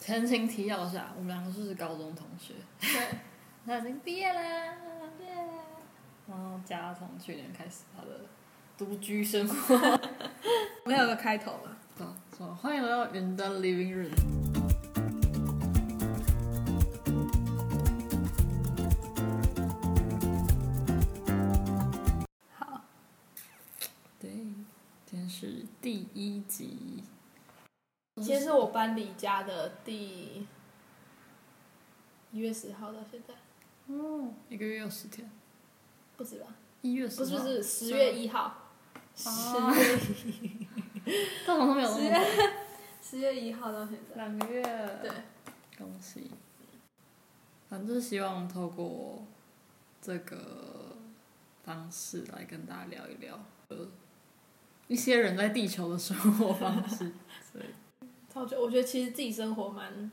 前情提要一下，我们两个是高中同学， 对， 他已经毕业啦，然后嘉从去年开始他的独居生活。 我们有个开头嘛？ 说欢迎来到云的 living room。 好， 对，今天是第一集。 今天是我搬离家的第1月10号到现在。 哦，一个月有10天， 不止吧 1月10号， 不是10月1号。10月1， 但好像没有那么短。 10月1号到现在 2个月。 对， 恭喜。反正希望透过这个方式来跟大家聊一聊，一些人在地球的生活方式。所以， 我觉得其实自己生活蛮，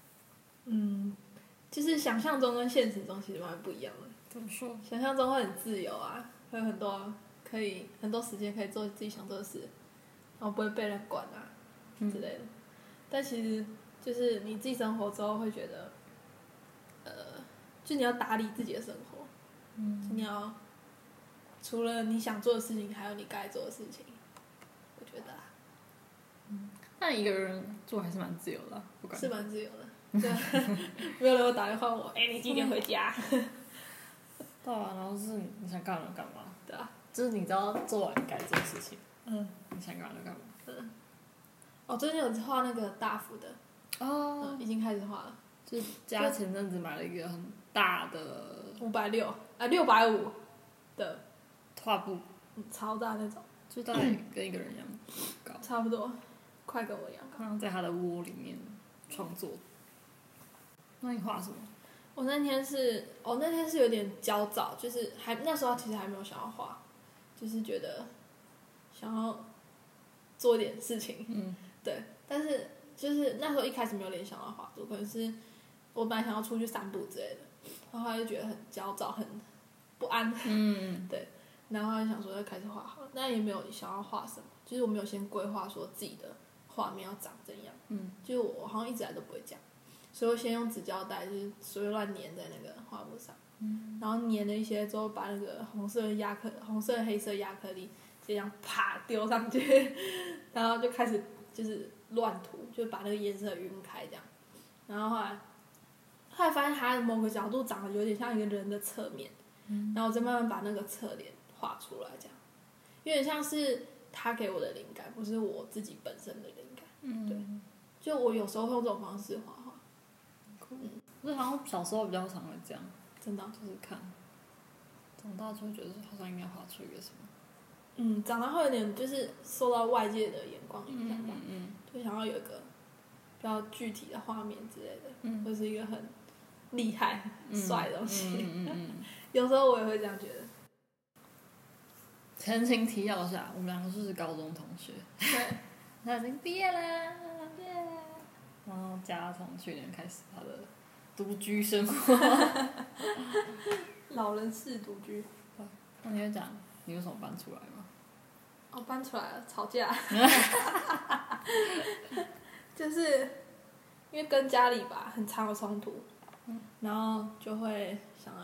就是想象中跟现实中其实蛮不一样的。 怎么说？ 想象中会很自由啊，会有很多时间可以做自己想做的事，然后不会被人管啊之类的。但其实就是你自己生活之后会觉得，就你要打理自己的生活，就你要除了你想做的事情，还有你该做的事情，我觉得啊。 但一个人做还是蛮自由的，不敢。 是蛮自由的，对啊，没有人会打电话问我，你几点回家？ 对啊，然后是你想干嘛干嘛， 对啊， 就是你知道做完你该做的事情，你想干嘛就干嘛。 我最近有画那个大幅的，已经开始画了， 就是家前阵子买了一个很大的 560啊650的画布， 超大那种， 就大概跟一个人一样高， 差不多，快跟我一样高。 好像在他的窝里面创作。那你画什么？ 我那天是有点焦躁，就是那时候其实还没有想要画，就是觉得想要做点事情，对，但是就是那时候一开始没有联想到画作，可能是我本来想要出去散步之类的，然后后来就觉得很焦躁，很不安，对，然后就想说要开始画好了，但也没有想要画什么，就是我没有先规划说自己的画面要长怎样，就是我好像一直来都不会这样。所以我先用纸胶带，就是随便乱粘在那个画布上，然后粘了一些之后，把那个红色黑色亚克力就这样啪丢上去，然后就开始就是乱涂，就把那个颜色晕开这样，然后后来发现它的某个角度长得有点像一个人的侧面，然后我再慢慢把那个侧脸画出来，这样，有点像是他给我的灵感，不是我自己本身的灵感，对，就我有时候会用这种方式画。 我好像小时候比较常会这样， 真的， 就是看，长大就会觉得好像应该画出一个什么。 长大会有点就是受到外界的眼光影响吧，就想要有一个比较具体的画面之类的，或是一个很厉害、帅的东西。有时候我也会这样觉得。 前情提要一下，我们两个是高中同学， 对， 他已经毕业啦，然后嘉从去年开始他的独居生活。 老人式独居。 那你会讲你为什么搬出来吗？ 搬出来了，吵架。就是因为跟家里吧很常有冲突，然后就会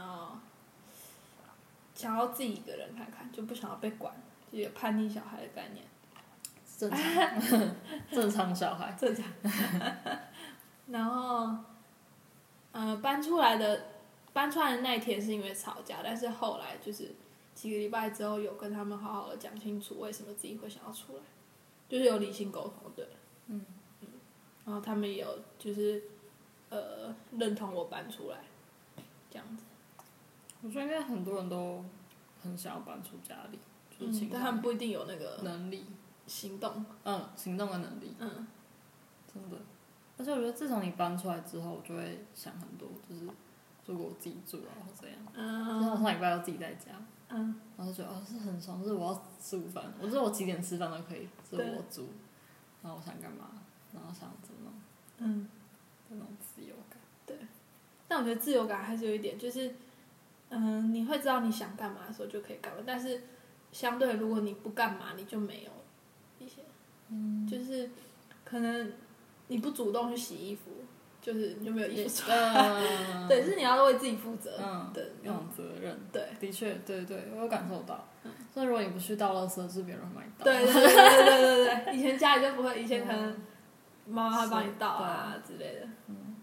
想要自己一个人看看，就不想要被管，就有叛逆小孩的概念。 正常，正常小孩。 正常。然后，搬出来的那一天是因为吵架，但是后来就是几个礼拜之后有跟他们好好的讲清楚为什么自己会想要出来，就是有理性沟通，对。然后他们也有就是认同我搬出来，这样子。 我觉得应该很多人都很想要搬出家里，就是但他们不一定有那个能力。 行动。 行动的能力。真的。而且我觉得自从你搬出来之后，我就会想很多，就是如果我自己住啊或怎样。就像上礼拜要自己在家。然后就觉得是很爽，就是我要吃午饭，我觉得我几点吃饭都可以，是我煮，然后我想干嘛，然后想怎么弄，那种自由感。 对。但我觉得自由感还是有一点，就是你会知道你想干嘛的时候就可以干嘛，但是相对如果你不干嘛，你就没有一些，就是可能你不主动去洗衣服， 就是你就没有衣服穿。对，是你要为自己负责的那种责任。 对， 的确，对，我有感受到。所以如果你不去倒垃圾，是别人会帮你倒。 对，以前家里就不会，以前可能妈妈会帮你倒啊之类的。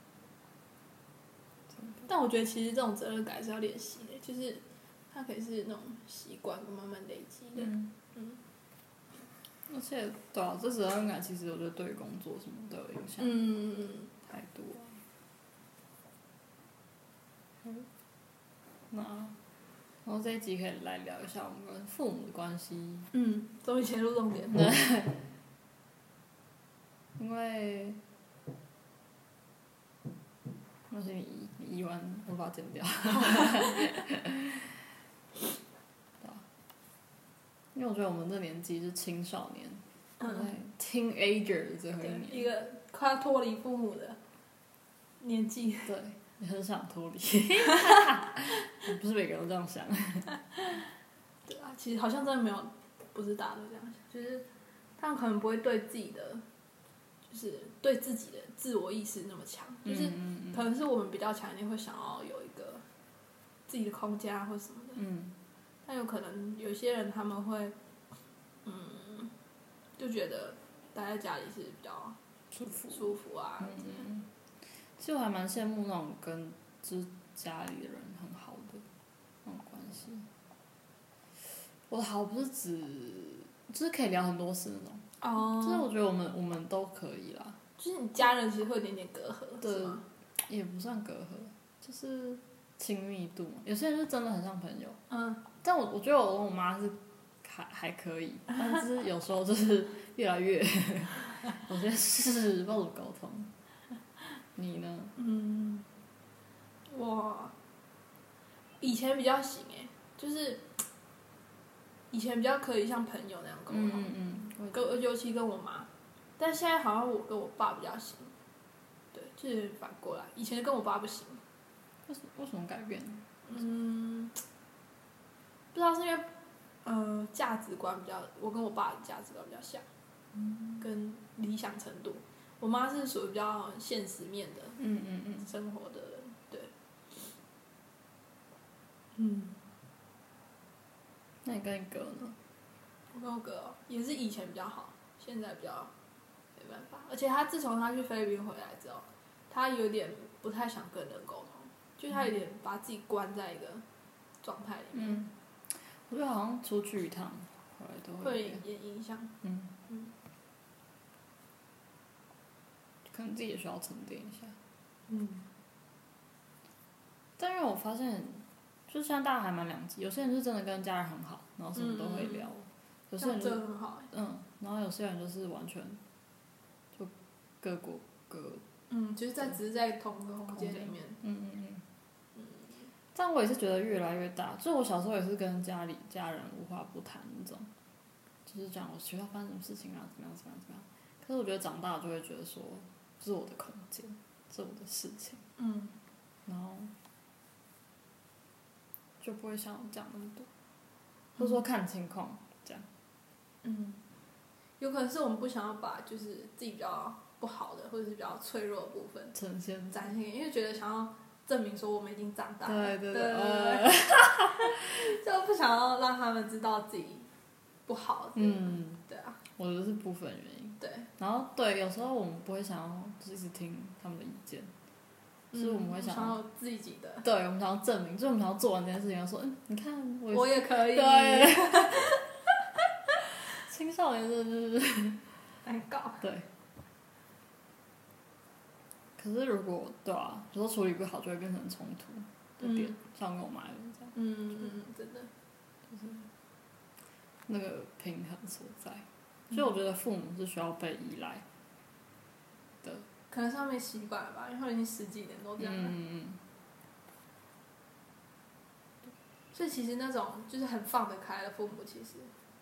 但我觉得其实这种责任感是要练习的，就是它可以是那种习惯慢慢累积的。 而且，对啊，这责任感其实我觉得对于工作什么都有影响。太多了。那，然后这一集可以来聊一下我们跟父母的关系。 终于切入重点。 因为，那是你移完，我把它剪掉。因为我觉得我们这年纪是青少年，teenager 的最后一年， 一个快要脱离父母的年纪。 对，你很想脱离，不是每个人都这样想。 对啊，其实好像真的没有，不是大家都这样想，就是他们可能不会对自己的，就是对自己的自我意识那么强，就是可能是我们比较强，一定会想要有一个自己的空间或什么的。但有可能有些人他们会，就觉得待在家里是比较舒服啊。 其实我还蛮羡慕那种跟就是家里的人很好的那种关系。我的好不是指，就是可以聊很多事那种。就是我觉得我们都可以啦。 就是你家人其实会有点点隔阂， 对， 是吗？ 也不算隔阂，就是亲密度嘛。有些人就真的很像朋友。但我觉得我跟我妈是还可以，但是有时候就是越来越，有些事不知道怎么沟通。你呢？ 我以前比较行就是以前比较可以像朋友那样沟通，尤其跟我妈，但现在好像我跟我爸比较行，对，就是反过来，以前跟我爸不行。 为什么改变？ 不知道是因为价值观比较，我跟我爸的价值观比较像，跟理想程度。我妈是属于比较现实面的，生活的人，对。 那你跟你哥呢？ 我跟我哥也是以前比较好，现在比较没办法。而且他自从他去菲律宾回来之后，他有点不太想跟人沟通，就他有点把自己关在一个状态里面。 我觉得好像出去一趟，回来都会有影响。 可能自己也需要沉淀一下。但因为我发现，就现在大家还蛮两极，有些人是真的跟家人很好，然后什么都会聊，有些人就很好。 然后有些人就是完全就各过各。 就是只是在同个空间里面。 但我也是觉得越来越大，就我小时候也是跟家人无话不谈那种，就是讲我学校发生什么事情啊，怎么样。可是我觉得长大就会觉得说，这是我的空间，这是我的事情。然后就不会像讲那么多，或者说看情况这样。 有可能是我们不想要把就是自己比较不好的或者是比较脆弱的部分展现， 因为觉得想要证明说我们已经长大了。 对， 就不想要让他们知道自己不好。对啊。 我觉得是部分原因。 对。 然后对，有时候我们不会想要就是一直听他们的意见，所以我们会想要自己的。 对，我们想要证明，就是我们想要做完这件事情，说你看我也可以。 对。青少年真的就是难搞。 对。可是如果有时候处理不好，就会变成冲突的点，像跟我妈有点这样。 真的。 就是那个平衡所在，所以我觉得父母是需要被依赖的。 可能是他们习惯了吧，因为他们已经10几年都这样了。所以其实那种就是很放得开的父母，其实，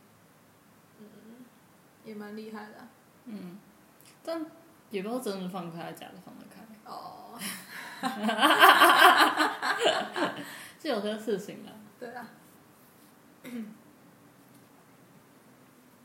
也蛮厉害的。 但也不是真的放开，假的放得开。是有些事情的。 对啊。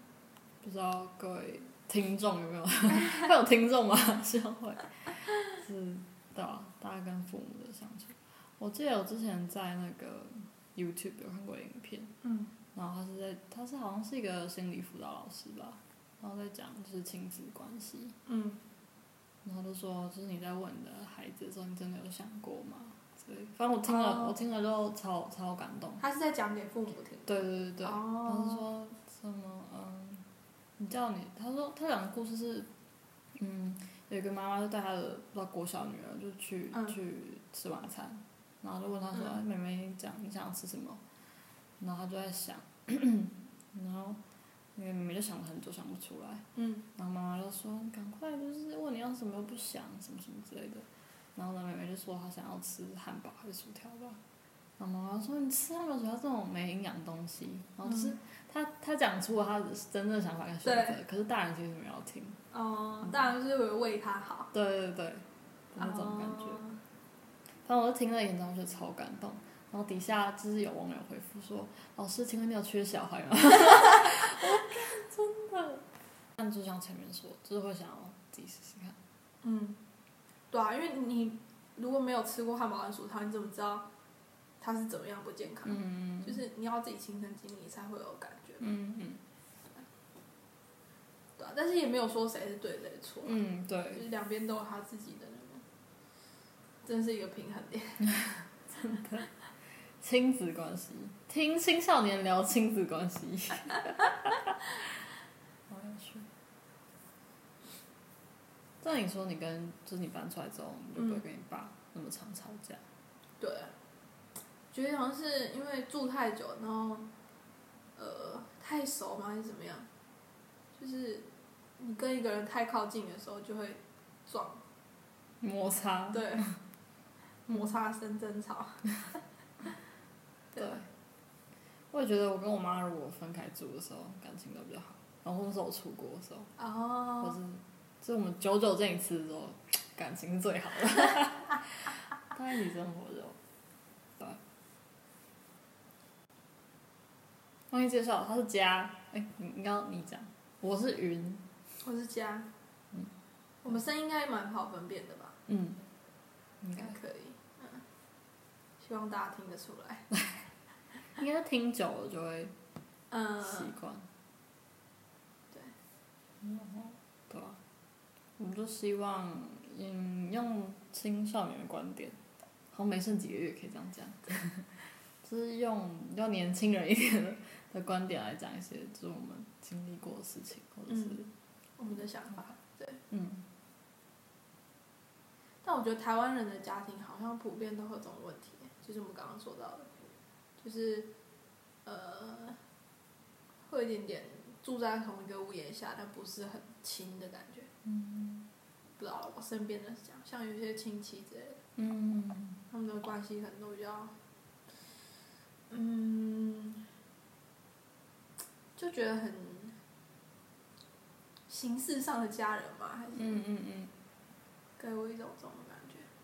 不知道各位听众有没有会有听众吗？希望会。 是，对啊，大家跟父母的相处。我记得我之前在那个 YouTube 有看过影片，然后他是好像是一个心理辅导老师吧，然后在讲就是亲子关系，然后就说就是你在问你的孩子的时候，你真的有想过吗？所以反正我听了就超感动。 他是在讲给父母听。 对。然后是说什么他说他讲的故事是，有一个妈妈就带她的不知道国小女儿就去吃晚餐，然后就问她说：“妹妹讲你想吃什么？”然后她就在想，然后那个妹妹就想了很久想不出来，然后妈妈就说：“赶快就是问你要什么又不想什么什么之类的。”然后呢妹妹就说她想要吃汉堡还是薯条吧。然后妈妈说：“你吃汉堡薯条这种没营养东西。”然后就是他讲出了他的真正的想法跟选择，可是大人其实没有听。 大人就是为他好。 对，那种感觉。反正我就听了一眼之后就超感动，然后底下就是有网友回复说：“老师，请问你有缺小孩吗？”我看真的。但就像前面说，就是会想要自己试试看。 对啊，因为你如果没有吃过汉堡和薯条，你怎么知道它是怎么样不健康？就是你要自己亲身经历才会有感觉。对啊，但是也没有说谁是对谁是错。 对。 就是两边都有他自己的那个，真是一个平衡点。 真的。亲子关系，听青少年聊亲子关系。好有趣。那你说就是你搬出来之后，你就不会跟你爸那么常吵架？ 对。觉得好像是因为住太久，然后太熟吗还是怎么样？就是你跟一个人太靠近的时候就会撞。 摩擦。 对。摩擦生争吵。 对。我也觉得我跟我妈如果分开住的时候感情都比较好，然后那时候我出国的时候，或是就是我们久久见一次的时候，感情是最好的。在一起生活就。忘记介绍，他是家，你讲，我是云， 我是家，我们声音应该蛮好分辨的吧？ 应该可以，希望大家听得出来。 应该听久了就会习惯。 对。 对啊，我们就希望用青少年的观点，好像没剩几个月可以这样讲，就是用要年轻人一点的观点来讲一些就是我们经历过的事情，或者是我们的想法。对。但我觉得台湾人的家庭好像普遍都会有这种问题，就是我们刚刚说到的，就是会有一点点住在同一个屋檐下，但不是很亲的感觉。不知道我身边的是这样，像有些亲戚之类的，他们的关系可能都比较，就觉得很形式上的家人嘛，还是给我一种这种感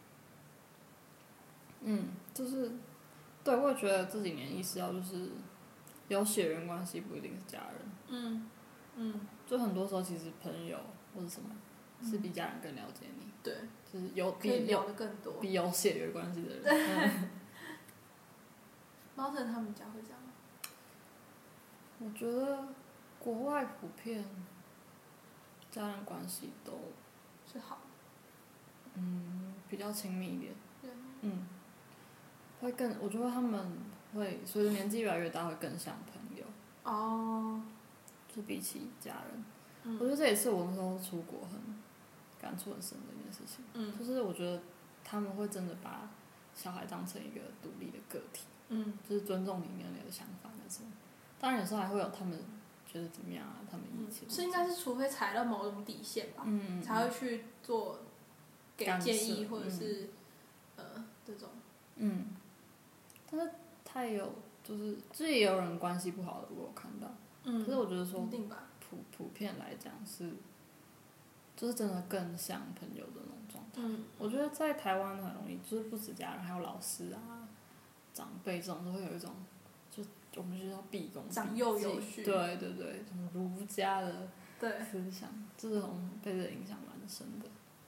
觉。 就是对，我也觉得这几年意识到就是有血缘关系不一定是家人。就很多时候其实朋友或者什么是比家人更了解你。 对。 就是可以聊得更多。 比有血缘关系的人。 猫特他们家会这样吗？ 我觉得国外普遍家人关系都是好。 比较亲密一点。 对。 会更，我觉得他们会随着年纪越来越大，会更像朋友。就比起家人，我觉得这也是我那时候出国很感触很深的一件事情。就是我觉得他们会真的把小孩当成一个独立的个体。就是尊重你那个想法那种。当然有时候还会有他们觉得怎么样啊，他们意见。 是应该是除非踩到某种底线吧，才会去做给建议或者是这种。 但是他也有就是也有人关系不好的，我有看到。可是我觉得说普遍来讲是，就是真的更像朋友的那种状态。我觉得在台湾很容易，就是不止家人，还有老师啊、长辈这种都会有一种，就我们就叫毕恭毕敬， 长幼有序。 对，什么儒家的思想，这种被这影响蛮深的。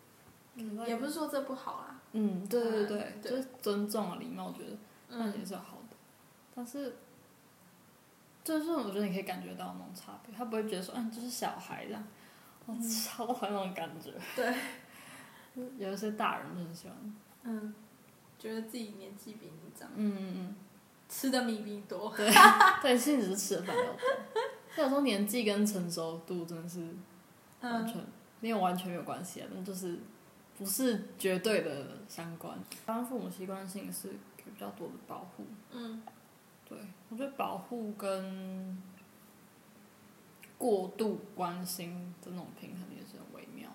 也不是说这不好啦。 对，就是尊重啊，礼貌，我觉得那也是好的。但是，就是我觉得你可以感觉到那种差别，他不会觉得说，就是小孩这样，我超讨厌那种感觉。 对。 有一些大人就很喜欢。 觉得自己年纪比你长。 嗯。 吃的米比你多。 对，其实只是吃的饭比较多。所以有时候年纪跟成熟度真的是完全没有关系啊，但就是不是绝对的相关。台湾父母习惯性是给比较多的保护。对，我觉得保护跟过度关心的那种平衡也是很微妙。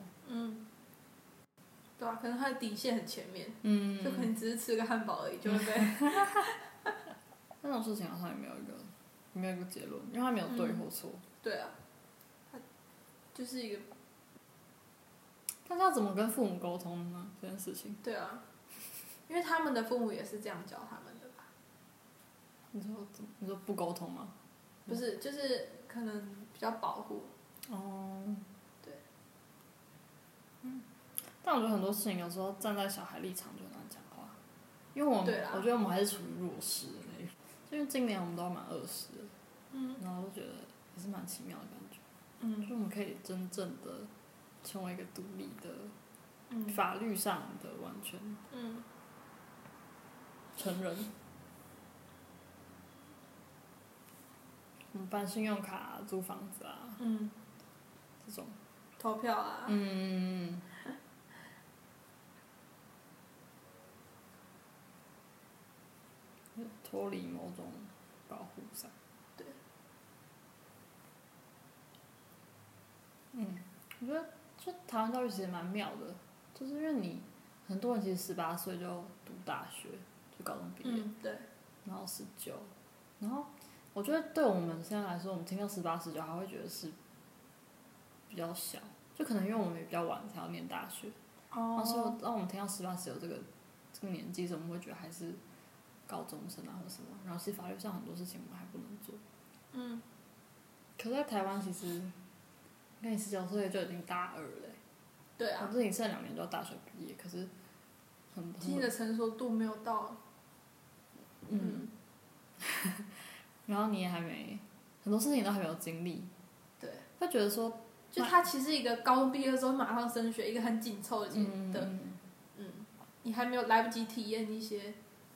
对啊，可能他的底线很前面。就可能只是吃个汉堡而已，就会被。 那种事情好像也没有一个结论，因为它没有对或错。 对啊，它就是一个。 但是要怎么跟父母沟通呢？这件事情。 对啊，因为他们的父母也是这样教他们的吧？ 你说不沟通吗？ 不是，就是可能比较保护。对。 但我觉得很多事情有时候站在小孩立场就很难讲话，因为我觉得我们还是处于弱势的那一方。因为今年我们都蛮20的，然后就觉得也是蛮奇妙的感觉。就我们可以真正的成为一个独立的，法律上的完全成人。办信用卡啊，租房子啊，这种投票啊。 脱离某种保护上。 对。 我觉得就台湾教育其实蛮妙的，就是因为你很多人其实18岁就读大学，就高中毕业。 对。 然后19，然后我觉得对我们现在来说，我们听到18、19还会觉得是比较小，就可能因为我们也比较晚才要念大学。然后当我们听到18、19这个年纪时，我们会觉得还是高中生啊或什么，然后其实法律上很多事情我们还不能做。可是在台湾其实，跟你19岁就已经大2了。 对啊。 可是你剩2年就要大学毕业，可是经济的成熟度没有到。 然后你也还没，很多事情都还没有经历。 对。 会觉得说， 就他其实一个高中毕业之后马上升学，一个很紧凑的你还没有来不及体验一些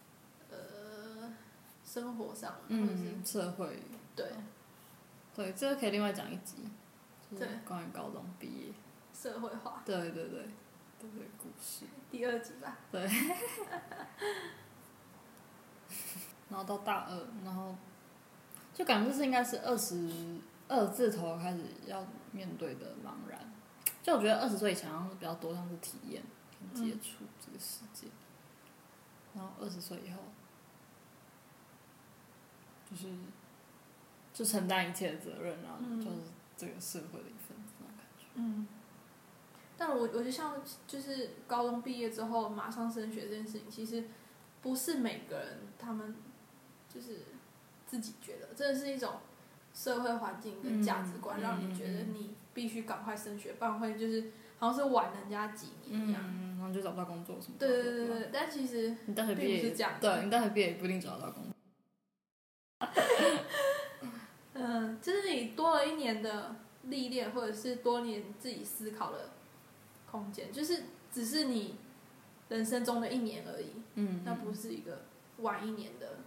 生活上或者是社会。对，这个可以另外讲一集，就是关于高中毕业社会化。 对故事。 第2集吧。 对。然后到大2，然后就感觉这是应该是22字头开始要面对的茫然。就我觉得20岁以前好像是比较多像是体验跟接触这个世界，然后20岁以后就承担一切的责任，然后就是这个社会的一份子那种感觉。 但我觉得像就是高中毕业之后马上升学这件事情，其实不是每个人他们就是自己觉得，真的是一种社会环境跟价值观，让你觉得你必须赶快升学，不然会就是好像是晚人家几年一样。 然后就找不到工作什么的。 对，但其实你大学毕业并不是这样。 对，你大学毕业也不一定找得到工作。 就是你多了1年的历练，或者是多年自己思考的空间，就是只是你人生中的1年而已。那不是一个晚1年的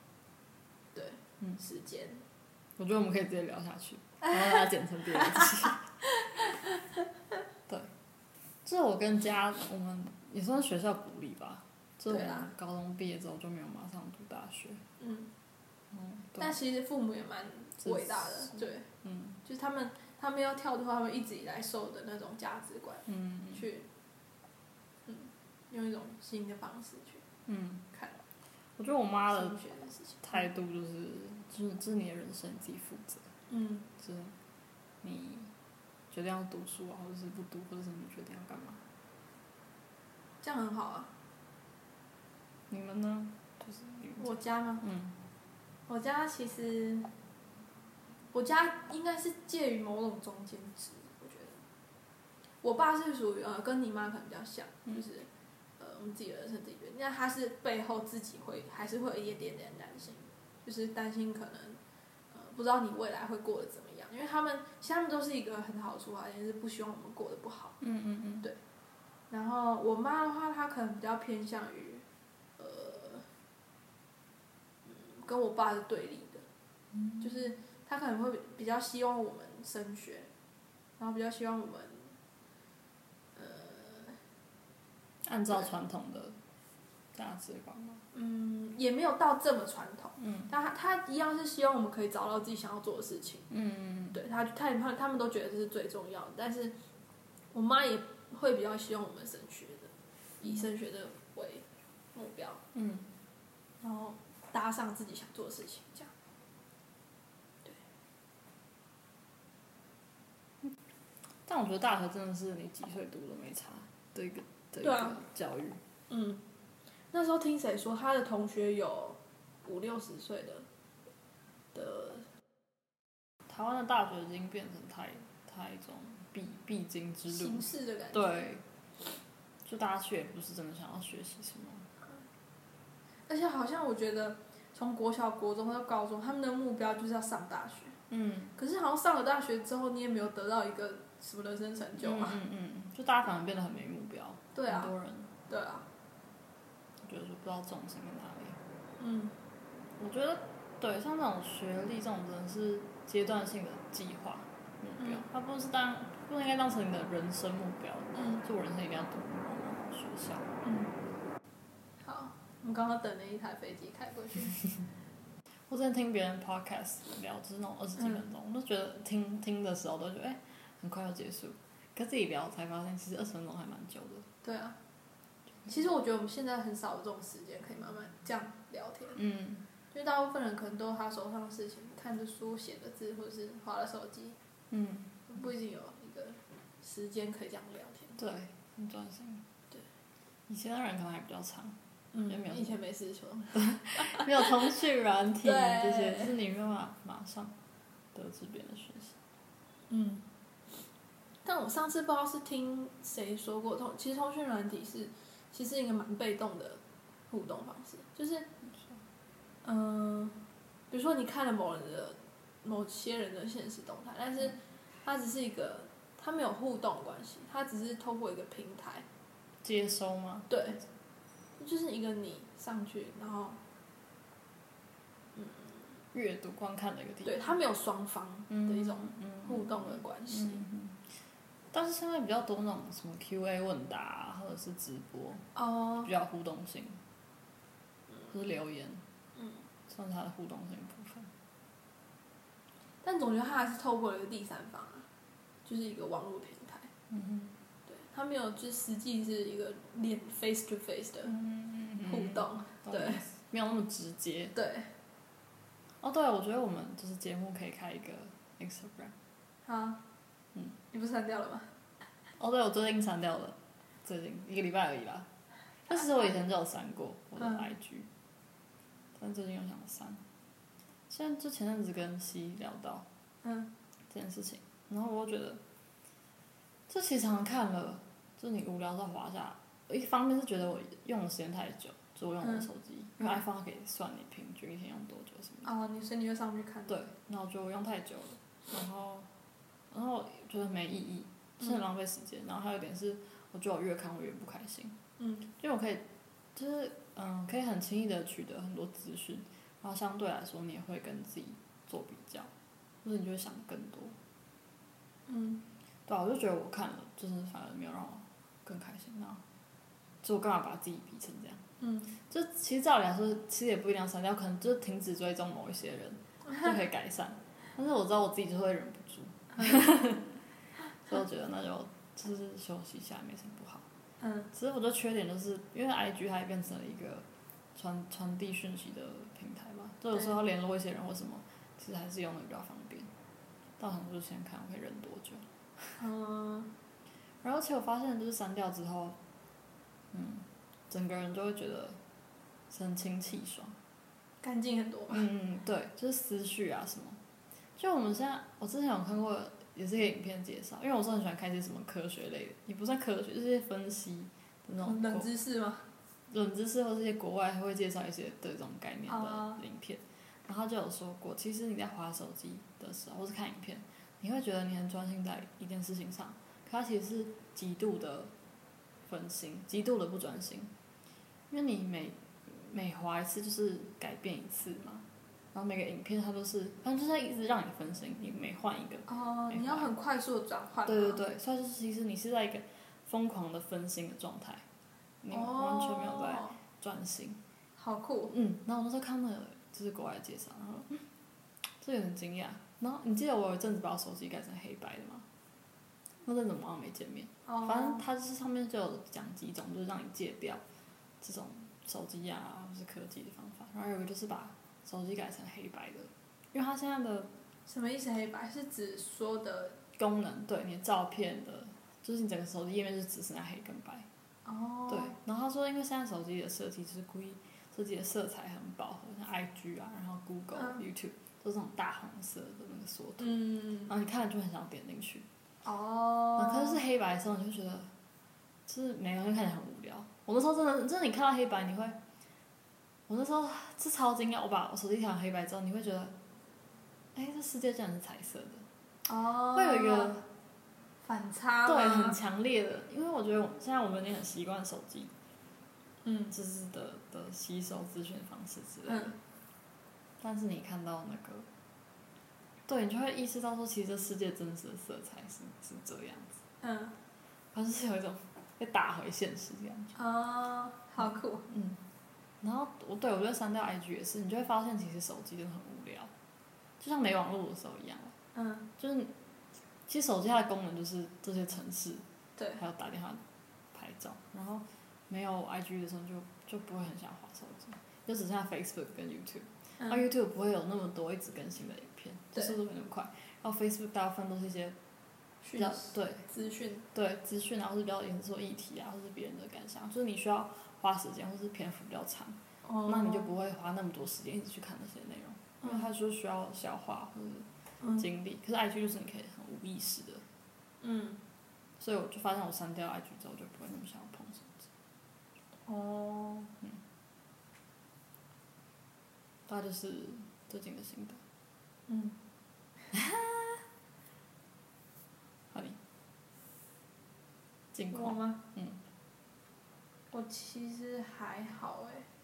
时间。 我觉得我们可以直接聊下去，然后把它剪成第2集。对，这我跟我们也算是学校鼓励吧。就我们高中毕业之后就没有马上读大学。 但其实父母也蛮伟大的，对。就是他们要跳脱他们一直以来受的那种价值观，去用一种新的方式去看。 我觉得我妈的态度就是这是你的人生，你自己负责。就是你决定要读书啊，或者是不读，或者是你决定要干嘛， 这样很好啊。 你们呢？就是我家吗？我家其实，我家应该是介于某种中间值，我觉得。 我爸是属于跟你妈可能比较像，就是我们自己的人生自己决定，但他是背后自己还是会有一点点担心，就是担心可能不知道你未来会过得怎么样，因为他们都是一个很好的出发点，是不希望我们过得不好。对。然后我妈的话，她可能比较偏向于跟我爸是对立的，就是她可能会比较希望我们升学，然后比较希望我们按照传统的价值观吗？ 也没有到这么传统。但他一样是希望我们可以找到自己想要做的事情。对，他们都觉得这是最重要的，但是我妈也会比较希望我们升学的，以升学的为目标。然后搭上自己想做的事情，这样。 对。但我觉得大学真的是你几岁读都没差的一个教育。 那时候听谁说他的同学有50-60岁的。 台湾的大学已经变成太一种必经之路。 形式的感觉。 对。就大家去也不是真的想要学习什么。 而且好像我觉得从国小、国中到高中，他们的目标就是要上大学。可是好像上了大学之后，你也没有得到一个什么人生成就嘛。 就大家反而变得很没目标。 对啊。 很多人。 对啊。 我觉得说不知道重心在哪里。我觉得对，像这种学历这种真的是阶段性的计划目标，它不应该当成你的人生目标。就我人生一定要读好学校。 好，我们刚刚等了一台飞机开过去。 我之前听别人 podcast 聊，就是那种20几分钟，我都觉得听的时候都觉得很快要结束，可自己聊才发现其实20分钟还蛮久的。 对啊。其实我觉得我们现在很少有这种时间可以慢慢这样聊天。因为大部分人可能都有他手上的事情，看着书、写的字，或者是滑了手机。不一定有一个时间可以这样聊天。 对，很专心。 对。 以前的人可能还比较长。 以前没事说。 没有通讯软体这些，就是你没有办法马上得知别人的讯息。 但我上次不知道是听谁说过，其实通讯软体是其实一个蛮被动的互动方式，就是比如说你看了某些人的现实动态，但是它只是一个，它没有互动关系，它只是透过一个平台接收吗？ 对，就是一个你上去，然后阅读观看的一个地方。 对，它没有双方的一种互动的关系。 但是现在比较多那种什么 Q&A 问答或者是直播，比较互动性，或是留言，算是它的互动性部分。 但总觉得它还是透过了一个第三方就是一个网络平台。对，它没有就实际是一个face to face 的互动。对， 没有那么直接。 对。 对，我觉得我们就是节目可以开一个 Instagram。 好。你不是删掉了吗？ 对，我最近删掉了，最近1个礼拜而已啦。但其实我以前就有删过我的 IG，但最近又想删。现在就前阵子跟西聊到这件事情，然后我就觉得，这其实常常看了，就是你无聊的时候滑下，一方面是觉得我用的时间太久，就我用我的手机，因为 iPhone 它可以算你平均一天用多久什么的。 所以你会上去看。 对，然后我觉得我用太久了，然后觉得没意义，是很浪费时间。然后还有一点是，我觉得我越看我越不开心。因为我可以，就是可以很轻易的取得很多资讯，然后相对来说你也会跟自己做比较，或者你就会想更多。对啊，我就觉得我看了，就是反而没有让我更开心。然后，就我干嘛把自己逼成这样？就其实照理来说，其实也不一定要删掉，可能就停止追踪某一些人就可以改善。但是我知道我自己就会忍不住。所以我觉得那就是休息一下没什么不好。只是我的缺点就是因为 IG 它也变成了一个传递讯息的平台嘛，就有时候要联络一些人或什么，其实还是用的比较方便。到时候就先看我可以忍多久。然后其实我发现就是删掉之后，整个人就会觉得神清气爽， 干净很多吧。 对，就是思绪啊什么。就我之前有看过也是一个影片介绍，因为我是很喜欢看一些什么科学类的，也不算科学，就是一些分析的那种。 冷知识吗？ 冷知识或是一些国外会介绍一些这种概念的影片，然后他就有说过，其实你在滑手机的时候或是看影片，你会觉得你很专心在一件事情上，可它其实是极度的分心，极度的不专心，因为你每滑一次就是改变一次嘛，然后每个影片它都是，反正就是在一直让你分心，你每换一个。 你要很快速的转换。 对，所以就是其实你是在一个疯狂的分心的状态。你完全没有在专心， 好酷。 然后我那时候看那个就是国外的介绍，然后这有点惊讶。然后你记得我有一阵子把我手机改成黑白的吗？那阵子我们好像没见面。反正它就是上面就有讲几种，就是让你戒掉这种手机啊或是科技的方法。然后有一个就是把手机改成黑白的，因为它现在的什么意思？黑白是指说的功能，对你的照片的，就是你整个手机页面就只剩下黑跟白。对，然后他说，因为现在手机的设计就是故意设计的色彩很饱和，像 IG 啊，然后 Google、YouTube 都是那种大红色的那个缩图，然后你看了就很想点进去。然后可是黑白的时候，你就觉得，就是每个人看起来很无聊。我那时候真的你看到黑白，你会，我那时候是超惊讶，我把我手机调成黑白之后，你会觉得，这世界竟然是彩色的，会有一个。 反差对，很强烈的，因为我觉得现在我们已经很习惯手机，就是的吸收资讯方式之类的，但是你看到那个，对你就会意识到说，其实这世界真实的色彩是这样子，反正是有一种被打回现实的感觉。 好酷。 然后我觉得删掉 IG 也是，你就会发现其实手机真的很无聊，就像没网络的时候一样，就是。其实手机它的功能就是这些程式， 对， 还有打电话、拍照，然后没有 IG 的时候就不会很想滑手机，就只剩下 Facebook 跟 YouTube。然后 YouTube 不会有那么多一直更新的影片，速度没那么快。然后 Facebook 大部分都是一些比较资讯， 资讯啊，或是比较严肃议题啊，或是别人的感想，就是你需要花时间，或是篇幅比较长，那你就不会花那么多时间一直去看那些内容，因为它就需要消化或者。经历，可是 IG 就是你可以很无意识的，所以我就发现我删掉 IG 之后就不会那么想要碰手机。大概就是最近的心得。好你。近况。 我吗？我其实还好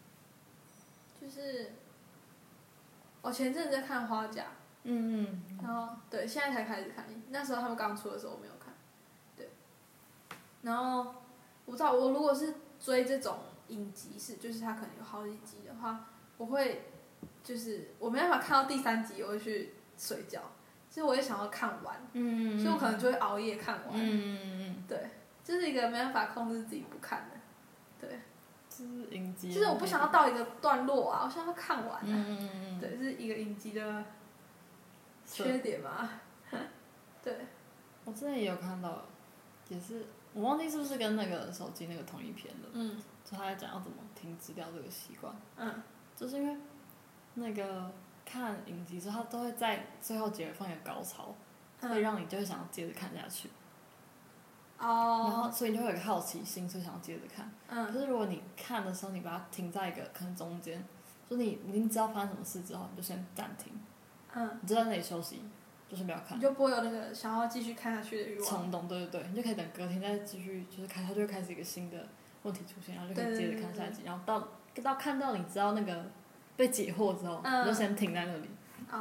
就是我前阵子在看花甲。然后对，现在才开始看，那时候他们刚出的时候我没有看，对。然后我不知道，我如果是追这种影集就是它可能有好几集的话，我会就是我没办法看到第3集我会去睡觉，所以我也想要看完，所以我可能就会熬夜看完，对，这是一个没办法控制自己不看的，对。 就是影集。 就是我不想要到一个段落啊，我想要看完对，是一个影集的。缺点嘛，对。 我之前也有看到，也是我忘记是不是跟那个手机那个同一篇的，就他在讲要怎么停止掉这个习惯，就是因为那个看影集之后，他都会在最后结尾放一个高潮，会让你就会想要接着看下去，然后所以你就会有一个好奇心，就想要接着看，可是如果你看的时候，你把它停在一个可能中间，就你已经知道发生什么事之后，你就先暂停。你就在那里休息，就是不要看。 你就不会有那个想要继续看下去的欲望。 冲动，对，你就可以等隔天再继续，就是它就会开始一个新的问题出现，然后就可以接着看下集，然后到看到你知道那个被解惑之后，你就先停在那里。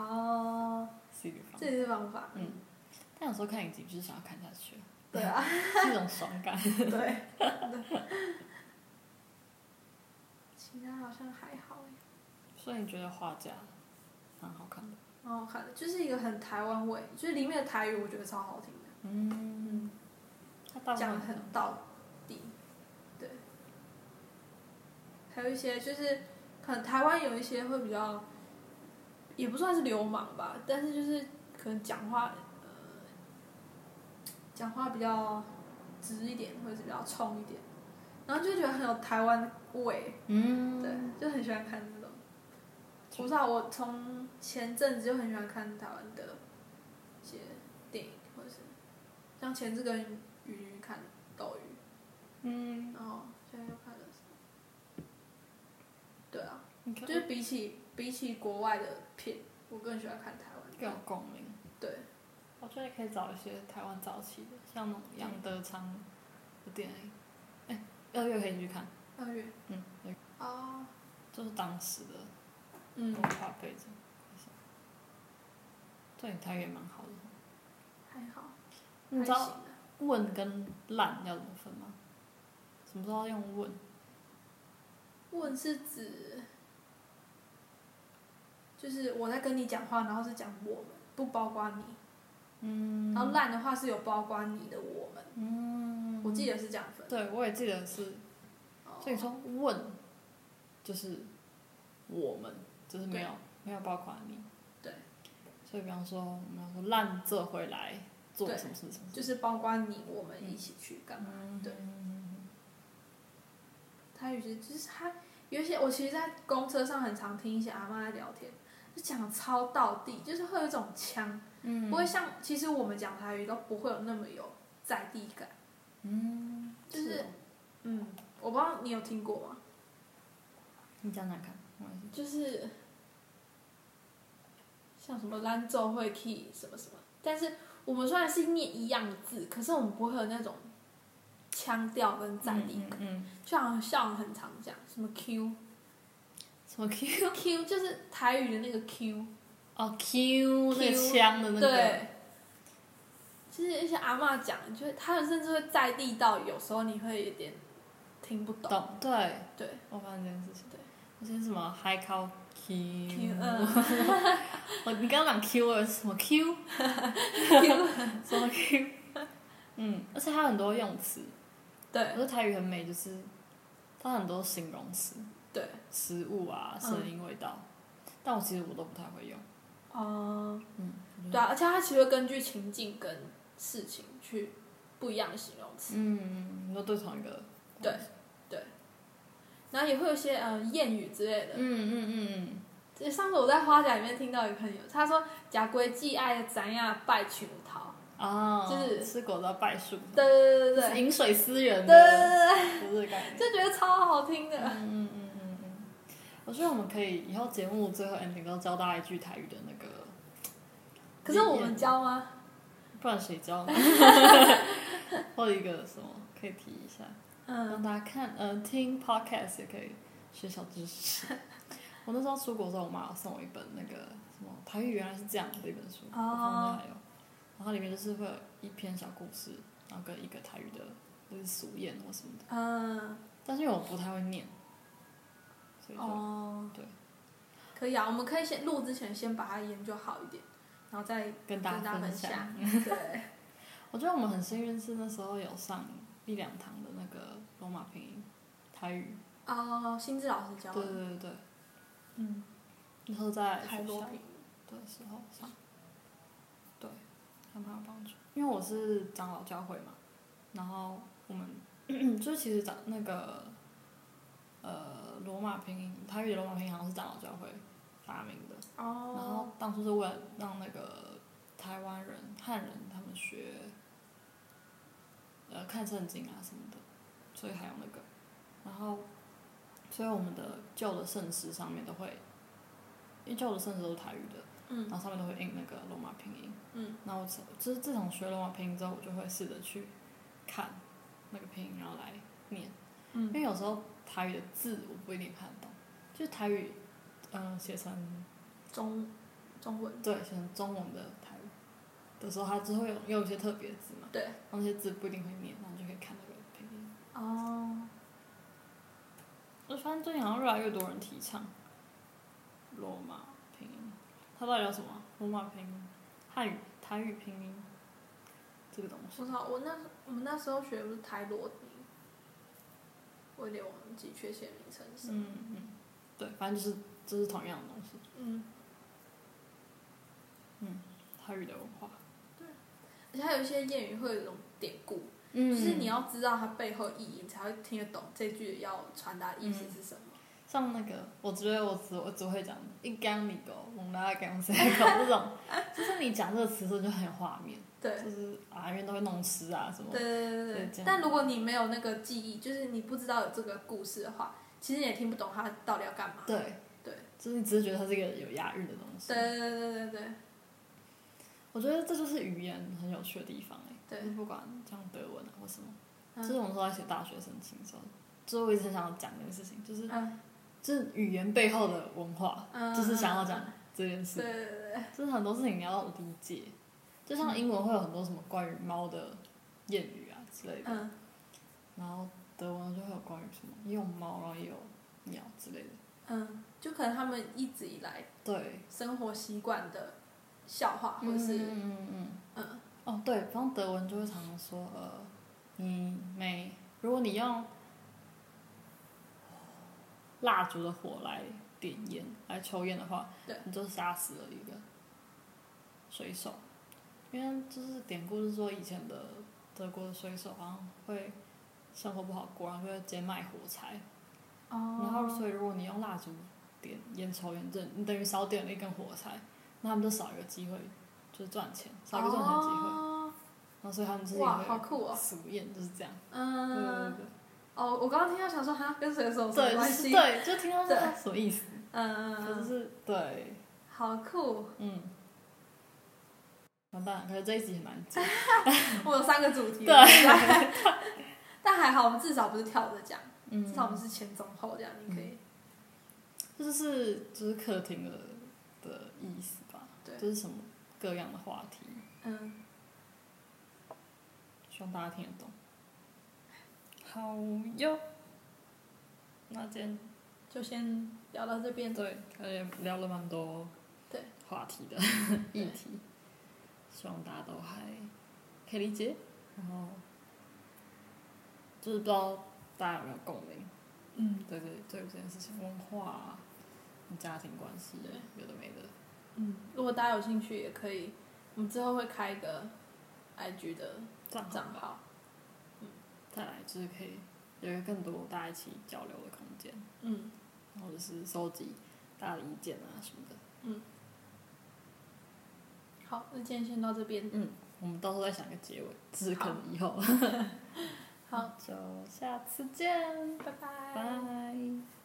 这也是方法。 但有时候看影集就是想要看下去。 对啊。 是一种爽感。 对。其他好像还好所以你觉得画家蛮好看的？ 蛮好看的，就是一个很台湾味，就是里面的台语我觉得超好听的。讲得很到底，对。还有一些就是可能台湾有一些会比较，也不算是流氓吧，但是就是可能讲话比较直一点，或者是比较冲一点，然后就觉得很有台湾味。对，就很喜欢看这种。我不知道，我从前阵子就很喜欢看台湾的一些电影或者是像前次跟鱼看斗鱼，然后现在又看了什么？对啊，就是比起国外的片，我更喜欢看台湾的。 更有共鸣。 对。 我觉得可以找一些台湾早期的，像那种杨德昌的电影。2月可以去看。 2月。 就是当时的文化背景。对，台语也蛮好的。 还好。 你知道问跟烂要怎么分吗？什么时候用问？ 问是指，就是我在跟你讲话，然后是讲我们，不包括你。然后烂的话是有包括你的我们。我记得是这样分。 对，我也记得是。所以说问，就是我们，就是没有包括你。 对。 所以比方说，我们要说烂这回来做什么事情， 就是包括你我们一起去干嘛？对。台语其实就是有一些，我其实，在公车上很常听一些阿嬤在聊天，就讲得超道地，就是会有一种腔，不会像其实我们讲台语都不会有那么有在地感。就是，我不知道你有听过吗？ 你讲讲看。 就是，像什么兰州会 key 什么什么，但是我们虽然是念一样的字，可是我们不会有那种腔调跟在地感。就好像很常讲什么 Q。 什么 Q？Q 就是台语的那个 Q。 Q 那个腔的那个。 对。就是一些阿嬤讲，就是他们甚至会在地到，有时候你会有点听不懂。 对。 对。 我发现这件事情。对。那些什么海口 Q。你刚刚讲 Q 了，什么 Q？Q 什么 Q？而且它很多用词。 对。 我觉得台语很美，就是它很多形容词。 对。 食物啊，声音、味道，但我其实都不太会用。 对啊，而且它其实会根据情境跟事情去不一样的形容词。 你说对同一个。 对。然后也会有一些谚语之类的。上次我在花甲里面听到一个朋友，他说“假归忌爱怎样拜树头”。就是吃果子要拜树。 对。 饮水思源的。 对。就觉得超好听的。 我觉得我们可以以后节目最后 ending 都教大家一句台语的那个。 可是我们教吗？ 不然谁教呢？或者一个什么可以提一下，让大家看听 podcast 也可以学小知识。我那时候出国的时候，我妈送我一本那个什么台语原来是这样的一本书，我放在还有，然后里面就是会有一篇小故事，然后跟一个台语的就是俗谚或什么的。但是因为我不太会念。对， 可以啊，我们可以先录之前先把它研究好一点，然后再跟大家分享。 对。 我觉得我们很幸运是那时候有上1-2堂的那个罗马拼音台语。 新智老师教的。 对。那时候在台罗拼的时候上。对，还蛮有帮助。因为我是长老教会嘛，然后我们就是其实那个。罗马拼音，台语的罗马拼音好像是长老教会发明的。然后当初是为了让那个台湾人、汉人他们学，看圣经啊什么的，所以还有那个。然后，所以我们的旧的圣诗上面都会，因为旧的圣诗都是台语的，然后上面都会印那个罗马拼音。然后就是自从学罗马拼音之后，我就会试着去看那个拼音，然后来念。因为有时候台语的字我不一定看得懂，就是台语，写成中文。 对，写成中文的台语的时候，它就会用一些特别的字嘛。 对。 然后那些字不一定会念，然后就可以看那个拼音。我发现最近好像越来越多人提倡罗马拼音，它到底叫什么？罗马拼音、汉语、台语拼音这个东西。 我操！我们那时候学的不是台罗拼。我有点忘记确切名称是什么。 对，反正就是同样的东西。台语的文化。 对。而且还有一些谚语会有一种典故，就是你要知道它背后意义，你才会听得懂这句要传达的意思是什么。 像那个，我觉得我只会讲一缸米狗，蒙拉缸塞狗这种，就是你讲这个词的时候就很有画面。 对。 就是啊，因为都会弄湿啊什么。 对。但如果你没有那个记忆，就是你不知道有这个故事的话，其实你也听不懂它到底要干嘛。 对。就是你只是觉得它是一个有押韵的东西。 对。 我觉得这就是语言很有趣的地方对。 就是不管像德文啊或什么，就是我们说在写大学申请的时候，就是我一直很想要讲这件事情，就是语言背后的文化，就是想要讲这件事。 对。 就是很多事情你要理解，就像英文会有很多什么关于猫的谚语啊之类的，然后德文就会有关于什么，也有猫，然后也有鸟之类的。 就可能他们一直以来对生活习惯的笑话，或者是哦对，反正德文就会常常说如果你用蜡烛的火来点烟来抽烟的话，你就杀死了一个水手，因为就是典故是说以前的德国的水手好像会生活不好过，然后就会兼卖火柴。然后所以如果你用蜡烛点烟抽烟，你等于少点了一根火柴，那他们就少一个机会，就是赚钱，少一个赚钱的机会。然后所以他们就是哇，好酷哦！ 俗谚就是这样。 对。我刚刚听到想说哈，跟水手什么关系？ 对，就听到说什么意思？就是对。 好酷。 完蛋，可是这一集很难讲。 我有3个主题。 对。 但还好，我们至少不是跳着讲，至少我们是前中后这样，你可以。这就是客厅的意思吧？ 对。 就是什么各样的话题。希望大家听得懂。好哟，那今天就先聊到这边。 对，也聊了蛮多话题的议题，希望大家都还可以理解，然后就是不知道大家有没有共鸣。对这件事情，文化、家庭关系，有的没的。 如果大家有兴趣，也可以，我们之后会开一个 IG 的账号。 再来就是可以有一个更多大家一起交流的空间。或者是收集大家的意见啊什么的。 好，那今天先到这边。 我们到时候再想个结尾，只是可能以后。 好， 就下次见， 拜拜。 拜。